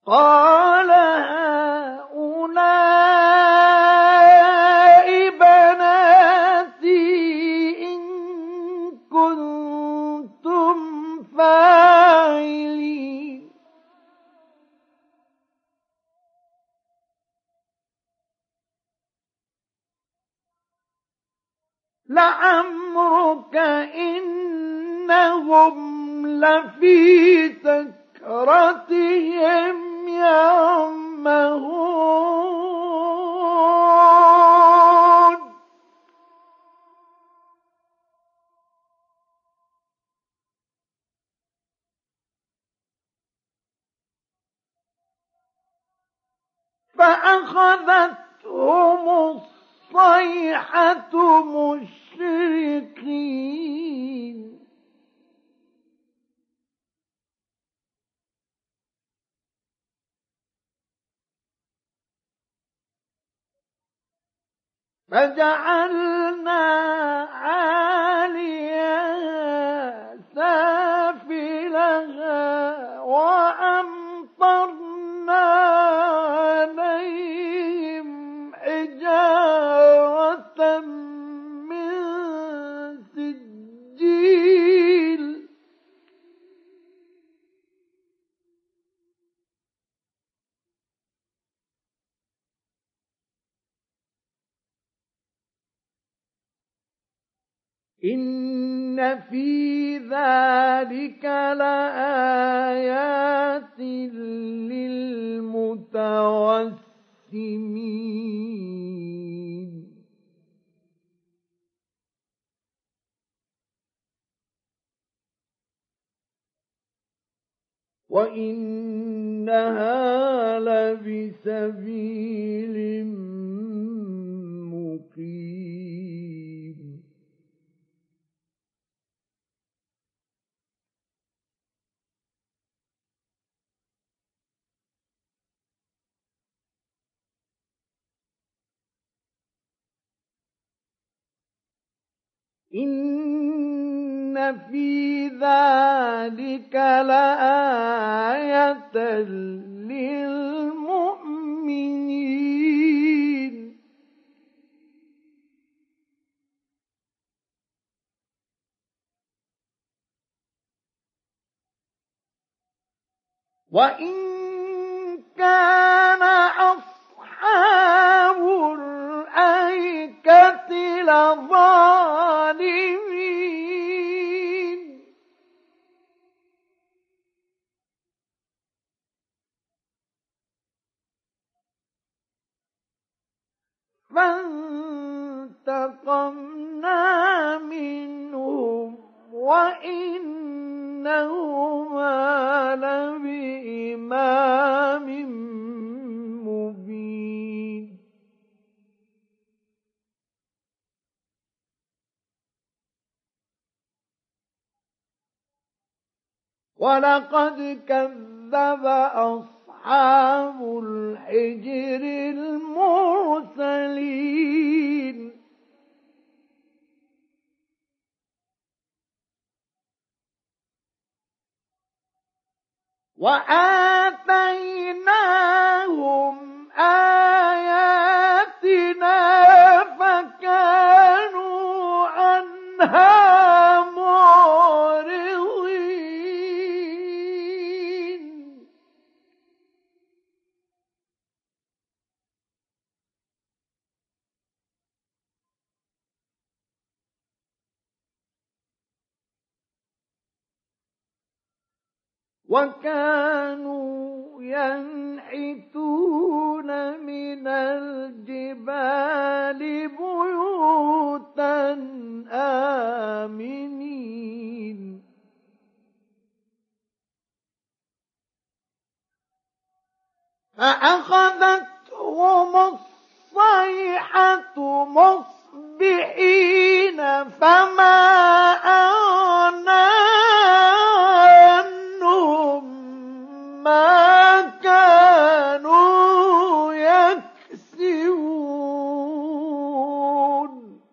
قال هؤلاء بناتي إن كنتم فاعلين لعمرك إنهم لفي سكرتهم يعمهون فأخذتهم الصيحة مشرقين فجعلنا عاليها سافلها وأمطرنا عليهم حجارة من سجيل إن في ذلك لآيات للمتوسمين وإنها لبسبيل مقيم إن في ذلك لآية للمؤمنين وإن كان أصحاب الأيكة لظالمين فانتقمنا منهم وإنهما لبإمام مبين ولقد كذب أصحاب الحجر المرسلين وآتيناهم آياتنا فكانوا عنها معرضين وكانوا ينحتون من الجبال بيوتا آمنين فأخذتهم الصيحة مصبحين فما أغنى عنهم ما كانوا يكسبون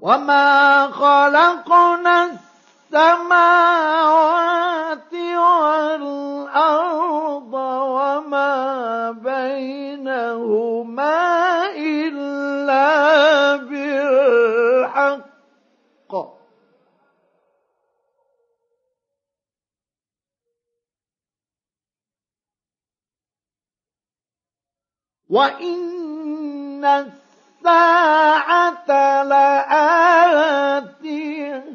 وما خلقنا السماوات والأرض وما بينهما إلا بالحق وإن الساعة لآتية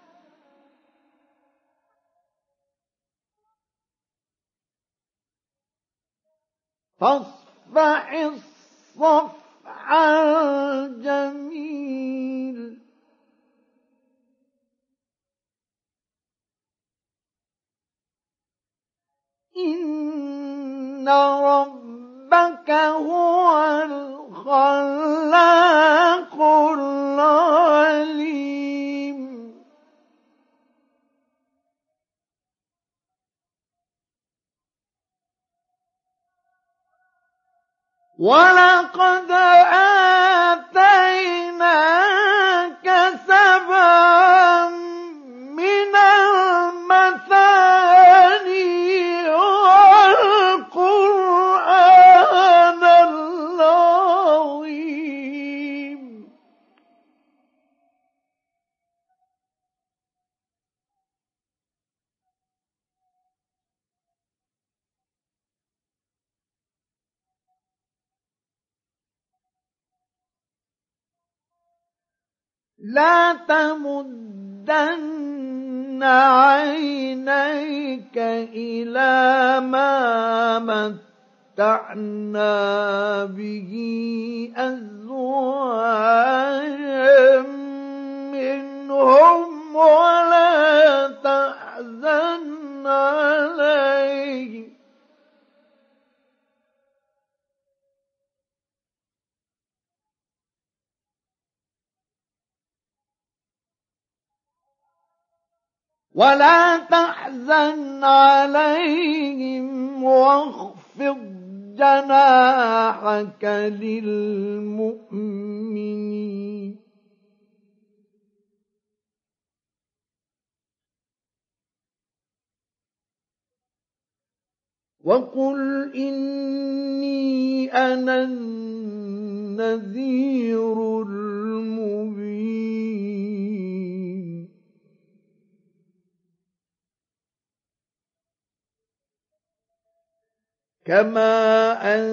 فاصفح الصفح الجميل إن ربك هو الخلاق العليم ولقد آتيناك سبعا من المثاني والقرآن العظيم لا تمدن عينيك إلى ما متعنا به أزواجا منهم ولا تحزن عليهم واخفض جناحك للمؤمنين وقل إني أنا النذير المبين كما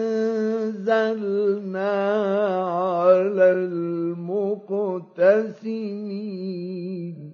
أنزلنا على المقتسمين